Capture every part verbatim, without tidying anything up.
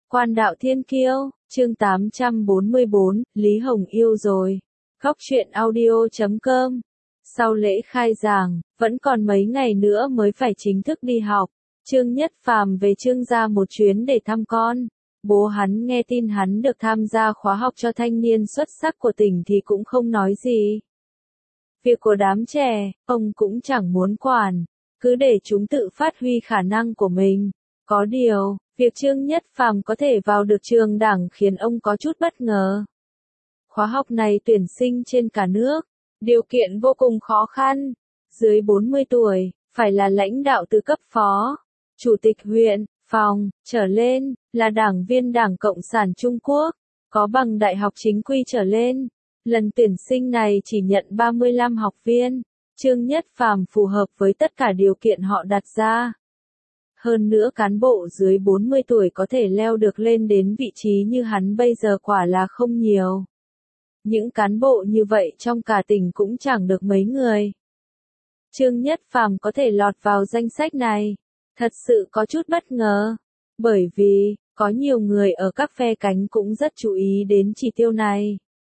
Quan đạo thiên kiêu, chương tám trăm bốn mươi bốn, Lý Hồng yêu rồi. Góc truyện audio chấm com. Sau lễ khai giảng, vẫn còn mấy ngày nữa mới phải chính thức đi học. Trương Nhất Phàm về Trương gia một chuyến để thăm con. Bố hắn nghe tin hắn được tham gia khóa học cho thanh niên xuất sắc của tỉnh thì cũng không nói gì. Việc của đám trẻ, ông cũng chẳng muốn quản, cứ để chúng tự phát huy khả năng của mình. Có điều, việc Trương Nhất Phàm có thể vào được trường đảng khiến ông có chút bất ngờ. Khóa học này tuyển sinh trên cả nước, điều kiện vô cùng khó khăn. Dưới bốn mươi tuổi, phải là lãnh đạo từ cấp phó, chủ tịch huyện, phòng, trở lên, là đảng viên Đảng Cộng sản Trung Quốc, có bằng đại học chính quy trở lên. Lần tuyển sinh này chỉ nhận ba mươi lăm học viên, Trương Nhất Phàm phù hợp với tất cả điều kiện họ đặt ra. Hơn nữa cán bộ dưới bốn mươi tuổi có thể leo được lên đến vị trí như hắn bây giờ quả là không nhiều. Những cán bộ như vậy trong cả tỉnh cũng chẳng được mấy người. Trương Nhất Phàm có thể lọt vào danh sách này, thật sự có chút bất ngờ, bởi vì, có nhiều người ở các phe cánh cũng rất chú ý đến chỉ tiêu này.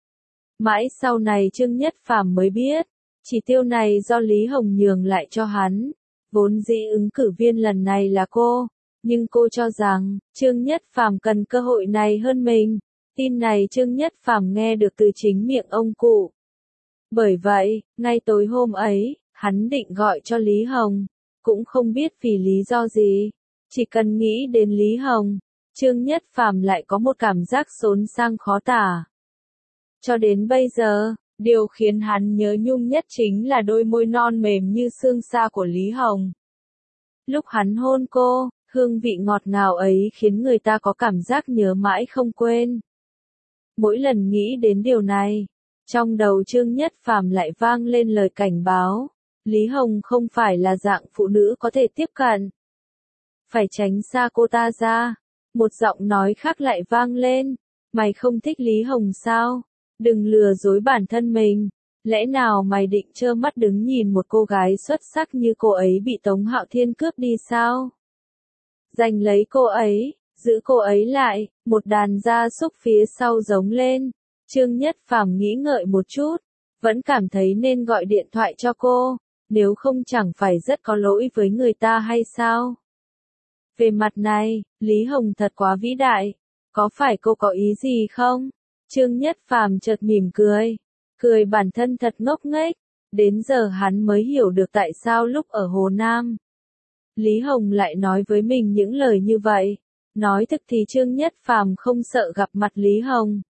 Mãi sau này Trương Nhất Phàm mới biết, chỉ tiêu này do Lý Hồng nhường lại cho hắn. Vốn dĩ ứng cử viên lần này là cô, nhưng cô cho rằng, Trương Nhất Phàm cần cơ hội này hơn mình. Tin này Trương Nhất Phàm nghe được từ chính miệng ông cụ. Bởi vậy, ngay tối hôm ấy, hắn định gọi cho Lý Hồng, cũng không biết vì lý do gì. Chỉ cần nghĩ đến Lý Hồng, Trương Nhất Phàm lại có một cảm giác xốn sang khó tả. Cho đến bây giờ, điều khiến hắn nhớ nhung nhất chính là đôi môi non mềm như xương sa của Lý Hồng. Lúc hắn hôn cô, hương vị ngọt ngào ấy khiến người ta có cảm giác nhớ mãi không quên. Mỗi lần nghĩ đến điều này, trong đầu Trương Nhất Phàm lại vang lên lời cảnh báo. Lý Hồng không phải là dạng phụ nữ có thể tiếp cận. Phải tránh xa cô ta ra. Một giọng nói khác lại vang lên. Mày không thích Lý Hồng sao? Đừng lừa dối bản thân mình. Lẽ nào mày định trơ mắt đứng nhìn một cô gái xuất sắc như cô ấy bị Tống Hạo Thiên cướp đi sao? Giành lấy cô ấy, giữ cô ấy lại, một đàn gia súc phía sau giống lên. Trương Nhất Phàm nghĩ ngợi một chút, vẫn cảm thấy nên gọi điện thoại cho cô, nếu không chẳng phải rất có lỗi với người ta hay sao? Về mặt này, Lý Hồng thật quá vĩ đại, có phải cô có ý gì không? Trương Nhất Phàm chợt mỉm cười, cười bản thân thật ngốc nghếch, đến giờ hắn mới hiểu được tại sao lúc ở Hồ Nam, Lý Hồng lại nói với mình những lời như vậy. Nói thực thì Trương Nhất Phàm không sợ gặp mặt Lý Hồng.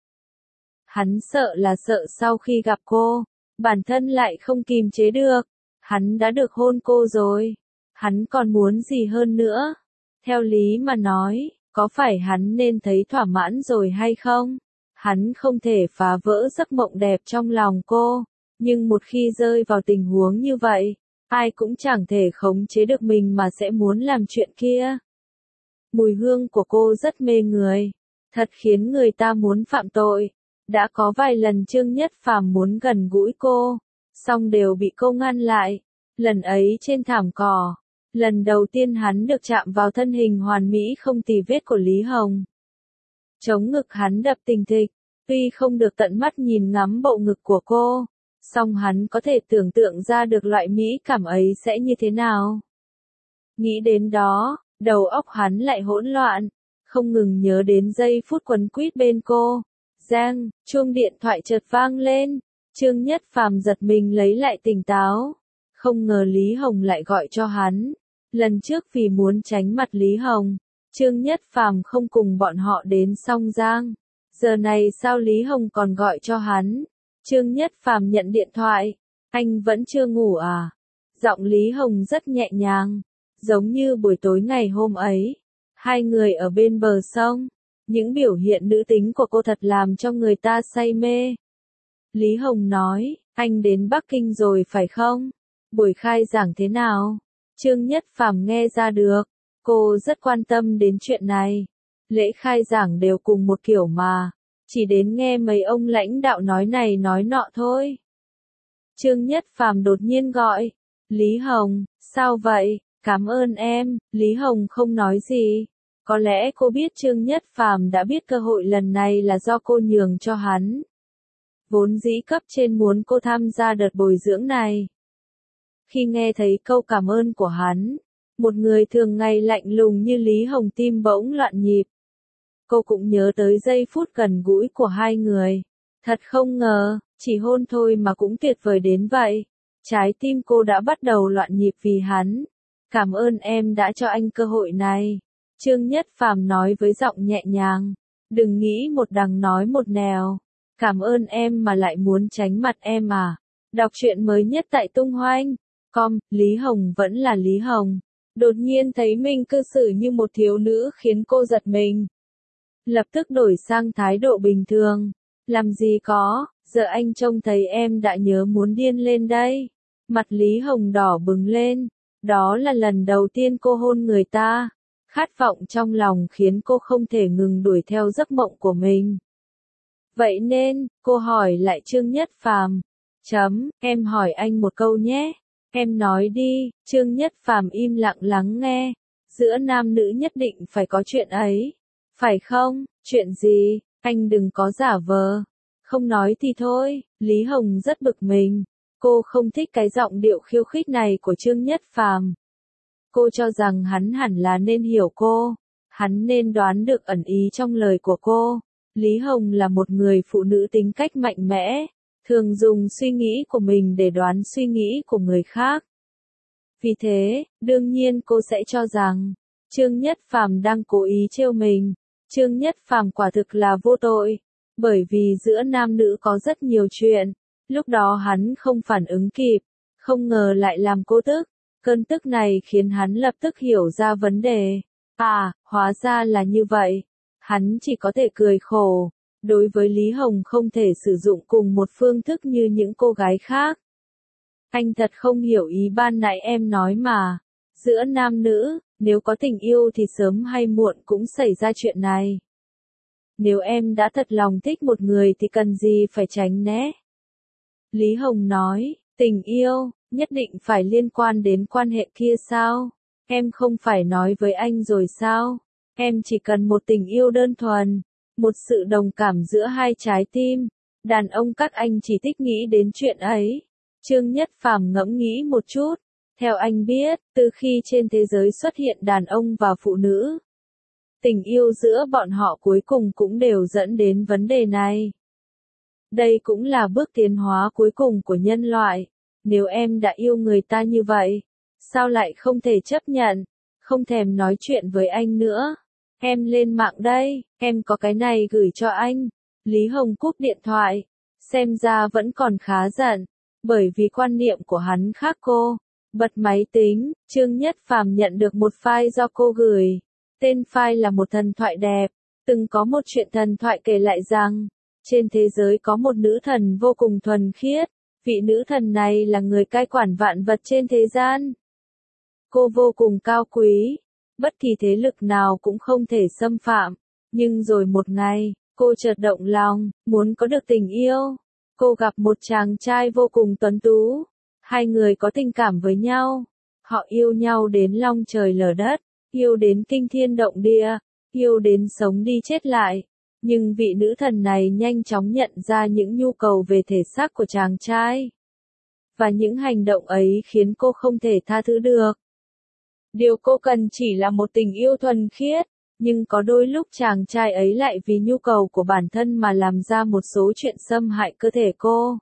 Hắn sợ là sợ sau khi gặp cô, bản thân lại không kìm chế được. Hắn đã được hôn cô rồi, hắn còn muốn gì hơn nữa? Theo lý mà nói, có phải hắn nên thấy thỏa mãn rồi hay không? Hắn không thể phá vỡ giấc mộng đẹp trong lòng cô, nhưng một khi rơi vào tình huống như vậy, ai cũng chẳng thể khống chế được mình mà sẽ muốn làm chuyện kia. Mùi hương của cô rất mê người, thật khiến người ta muốn phạm tội. Đã có vài lần Trương Nhất Phàm muốn gần gũi cô, song đều bị cô ngăn lại. Lần ấy trên thảm cỏ, lần đầu tiên hắn được chạm vào thân hình hoàn mỹ không tì vết của Lý Hồng. Chống ngực hắn đập thình thịch, tuy không được tận mắt nhìn ngắm bộ ngực của cô, song hắn có thể tưởng tượng ra được loại mỹ cảm ấy sẽ như thế nào. Nghĩ đến đó, đầu óc hắn lại hỗn loạn, không ngừng nhớ đến giây phút quấn quýt bên cô. Giang, chuông điện thoại chợt vang lên, Trương Nhất Phàm giật mình lấy lại tỉnh táo. Không ngờ Lý Hồng lại gọi cho hắn. Lần trước vì muốn tránh mặt Lý Hồng, Trương Nhất Phàm không cùng bọn họ đến Song Giang. Giờ này sao Lý Hồng còn gọi cho hắn? Trương Nhất Phàm nhận điện thoại. Anh vẫn chưa ngủ à? Giọng Lý Hồng rất nhẹ nhàng, giống như buổi tối ngày hôm ấy. Hai người ở bên bờ sông. Những biểu hiện nữ tính của cô thật làm cho người ta say mê. Lý Hồng nói, anh đến Bắc Kinh rồi phải không? Buổi khai giảng thế nào? Trương Nhất Phàm nghe ra được, cô rất quan tâm đến chuyện này. Lễ khai giảng đều cùng một kiểu mà, chỉ đến nghe mấy ông lãnh đạo nói này nói nọ thôi. Trương Nhất Phàm đột nhiên gọi, Lý Hồng, sao vậy? Cảm ơn em. Lý Hồng không nói gì, Có lẽ cô biết Trương Nhất Phàm đã biết cơ hội lần này là do cô nhường cho hắn. Vốn dĩ cấp trên muốn cô tham gia đợt bồi dưỡng này. Khi nghe thấy câu cảm ơn của hắn, một người thường ngày lạnh lùng như Lý Hồng tim bỗng loạn nhịp. Cô cũng nhớ tới giây phút gần gũi của hai người. Thật không ngờ, chỉ hôn thôi mà cũng tuyệt vời đến vậy. Trái tim cô đã bắt đầu loạn nhịp vì hắn. Cảm ơn em đã cho anh cơ hội này. Trương Nhất Phàm nói với giọng nhẹ nhàng. Đừng nghĩ một đằng nói một nẻo. Cảm ơn em mà lại muốn tránh mặt em à. Đọc truyện mới nhất tại tung hoanh. Com, Lý Hồng vẫn là Lý Hồng. Đột nhiên thấy mình cư xử như một thiếu nữ khiến cô giật mình. Lập tức đổi sang thái độ bình thường. Làm gì có, giờ anh trông thấy em đã nhớ muốn điên lên đây. Mặt Lý Hồng đỏ bừng lên. Đó là lần đầu tiên cô hôn người ta. Khát vọng trong lòng khiến cô không thể ngừng đuổi theo giấc mộng của mình. Vậy nên, cô hỏi lại Trương Nhất Phàm. Chấm, em hỏi anh một câu nhé. Em nói đi. Trương Nhất Phàm im lặng lắng nghe. Giữa nam nữ nhất định phải có chuyện ấy. Phải không? Chuyện gì? Anh đừng có giả vờ. Không nói thì thôi. Lý Hồng rất bực mình. Cô không thích cái giọng điệu khiêu khích này của Trương Nhất Phàm. Cô cho rằng hắn hẳn là nên hiểu cô. Hắn nên đoán được ẩn ý trong lời của cô. Lý Hồng là một người phụ nữ tính cách mạnh mẽ, thường dùng suy nghĩ của mình để đoán suy nghĩ của người khác. Vì thế, đương nhiên cô sẽ cho rằng, Trương Nhất Phàm đang cố ý trêu mình. Trương Nhất Phàm quả thực là vô tội, bởi vì giữa nam nữ có rất nhiều chuyện. Lúc đó hắn không phản ứng kịp, không ngờ lại làm cô tức. Cơn tức này khiến hắn lập tức hiểu ra vấn đề. À, hóa ra là như vậy. Hắn chỉ có thể cười khổ. Đối với Lý Hồng không thể sử dụng cùng một phương thức như những cô gái khác. Anh thật không hiểu ý ban nãy em nói mà. Giữa nam nữ, nếu có tình yêu thì sớm hay muộn cũng xảy ra chuyện này. Nếu em đã thật lòng thích một người thì cần gì phải tránh né. Lý Hồng nói, tình yêu, nhất định phải liên quan đến quan hệ kia sao? Em không phải nói với anh rồi sao? Em chỉ cần một tình yêu đơn thuần, một sự đồng cảm giữa hai trái tim. Đàn ông các anh chỉ thích nghĩ đến chuyện ấy. Trương Nhất Phàm ngẫm nghĩ một chút. Theo anh biết, từ khi trên thế giới xuất hiện đàn ông và phụ nữ, tình yêu giữa bọn họ cuối cùng cũng đều dẫn đến vấn đề này. Đây cũng là bước tiến hóa cuối cùng của nhân loại. Nếu em đã yêu người ta như vậy, sao lại không thể chấp nhận, không thèm nói chuyện với anh nữa? Em lên mạng đây, em có cái này gửi cho anh. Lý Hồng cúp điện thoại, xem ra vẫn còn khá giận, bởi vì quan niệm của hắn khác cô. Bật máy tính, Trương Nhất Phàm nhận được một file do cô gửi. Tên file là một thần thoại đẹp. Từng có một chuyện thần thoại kể lại rằng, trên thế giới có một nữ thần vô cùng thuần khiết. Vị nữ thần này là người cai quản vạn vật trên thế gian. Cô vô cùng cao quý, bất kỳ thế lực nào cũng không thể xâm phạm. Nhưng rồi một ngày, cô chợt động lòng, muốn có được tình yêu. Cô gặp một chàng trai vô cùng tuấn tú. Hai người có tình cảm với nhau. Họ yêu nhau đến long trời lở đất, yêu đến kinh thiên động địa, yêu đến sống đi chết lại. Nhưng vị nữ thần này nhanh chóng nhận ra những nhu cầu về thể xác của chàng trai. Và những hành động ấy khiến cô không thể tha thứ được. Điều cô cần chỉ là một tình yêu thuần khiết, nhưng có đôi lúc chàng trai ấy lại vì nhu cầu của bản thân mà làm ra một số chuyện xâm hại cơ thể cô.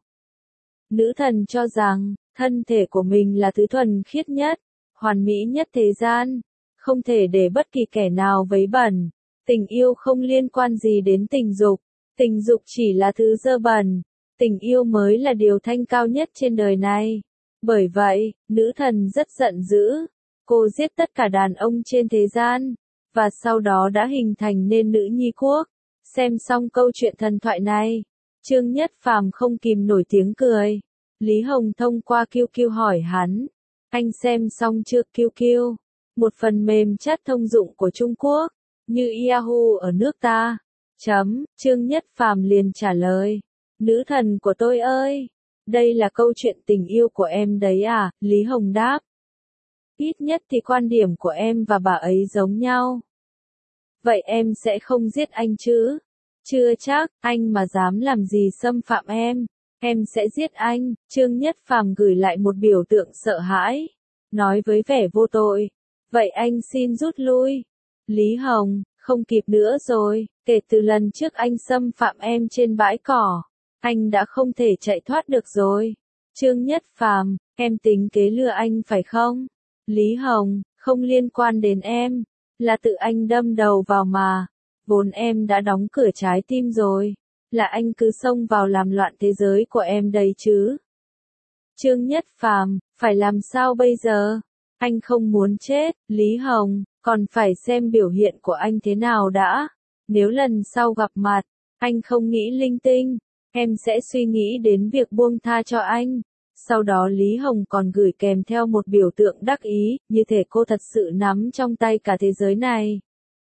Nữ thần cho rằng, thân thể của mình là thứ thuần khiết nhất, hoàn mỹ nhất thế gian, không thể để bất kỳ kẻ nào vấy bẩn. Tình yêu không liên quan gì đến tình dục, tình dục chỉ là thứ dơ bẩn, tình yêu mới là điều thanh cao nhất trên đời này. Bởi vậy, nữ thần rất giận dữ, cô giết tất cả đàn ông trên thế gian, và sau đó đã hình thành nên nữ nhi quốc. Xem xong câu chuyện thần thoại này, Trương Nhất Phàm không kìm nổi tiếng cười. Lý Hồng thông qua quy quy hỏi hắn, anh xem xong chưa? quy quy, một phần mềm chat thông dụng của Trung Quốc, như Yahoo ở nước ta. Chấm, Trương Nhất Phàm liền trả lời, nữ thần của tôi ơi, đây là câu chuyện tình yêu của em đấy à? Lý Hồng đáp, ít nhất thì quan điểm của em và bà ấy giống nhau. Vậy em sẽ không giết anh chứ? Chưa chắc, anh mà dám làm gì xâm phạm em, em sẽ giết anh. Trương Nhất Phàm gửi lại một biểu tượng sợ hãi, nói với vẻ vô tội. Vậy anh xin rút lui. Lý Hồng, không kịp nữa rồi, kể từ lần trước anh xâm phạm em trên bãi cỏ, anh đã không thể chạy thoát được rồi. Trương Nhất Phàm, em tính kế lừa anh phải không? Lý Hồng, không liên quan đến em, là tự anh đâm đầu vào mà. Vốn em đã đóng cửa trái tim rồi, là anh cứ xông vào làm loạn thế giới của em đấy chứ. Trương Nhất Phàm, phải làm sao bây giờ? Anh không muốn chết. Lý Hồng, còn phải xem biểu hiện của anh thế nào đã. Nếu lần sau gặp mặt, anh không nghĩ linh tinh, em sẽ suy nghĩ đến việc buông tha cho anh. Sau đó Lý Hồng còn gửi kèm theo một biểu tượng đắc ý, như thể cô thật sự nắm trong tay cả thế giới này.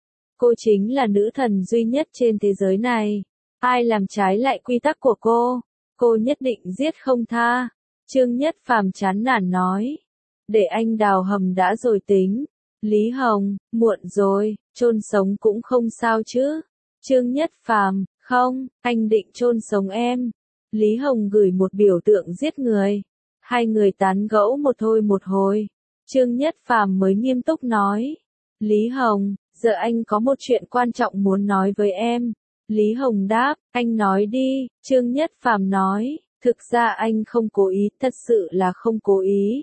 Cô chính là nữ thần duy nhất trên thế giới này. Ai làm trái lại quy tắc của cô, cô nhất định giết không tha. Trương Nhất Phàm chán nản nói. Để anh đào hầm đã rồi tính. Lý Hồng, muộn rồi, chôn sống cũng không sao chứ. Trương Nhất Phàm, không, anh định chôn sống em. Lý Hồng gửi một biểu tượng giết người. Hai người tán gẫu một thôi một hồi. Trương Nhất Phàm mới nghiêm túc nói. Lý Hồng, giờ anh có một chuyện quan trọng muốn nói với em. Lý Hồng đáp, anh nói đi. Trương Nhất Phàm nói, thực ra anh không cố ý, thật sự là không cố ý.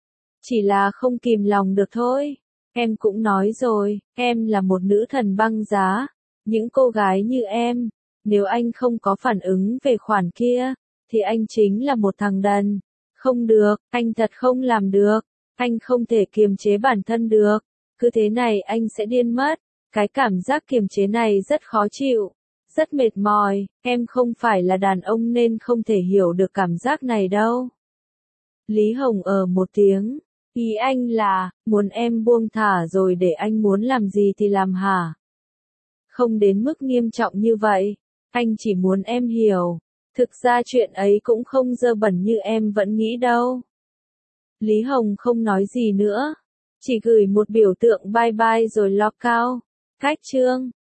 Chỉ là không kìm lòng được thôi. Em cũng nói rồi, em là một nữ thần băng giá. Những cô gái như em, nếu anh không có phản ứng về khoản kia, thì anh chính là một thằng đần. Không được, anh thật không làm được. Anh không thể kiềm chế bản thân được. Cứ thế này anh sẽ điên mất. Cái cảm giác kiềm chế này rất khó chịu, rất mệt mỏi. Em không phải là đàn ông nên không thể hiểu được cảm giác này đâu. Lý Hồng ờ một tiếng. Ý anh là, muốn em buông thả rồi để anh muốn làm gì thì làm hả? Không đến mức nghiêm trọng như vậy. Anh chỉ muốn em hiểu. Thực ra chuyện ấy cũng không dơ bẩn như em vẫn nghĩ đâu. Lý Hồng không nói gì nữa. Chỉ gửi một biểu tượng bye bye rồi log out. Cách chương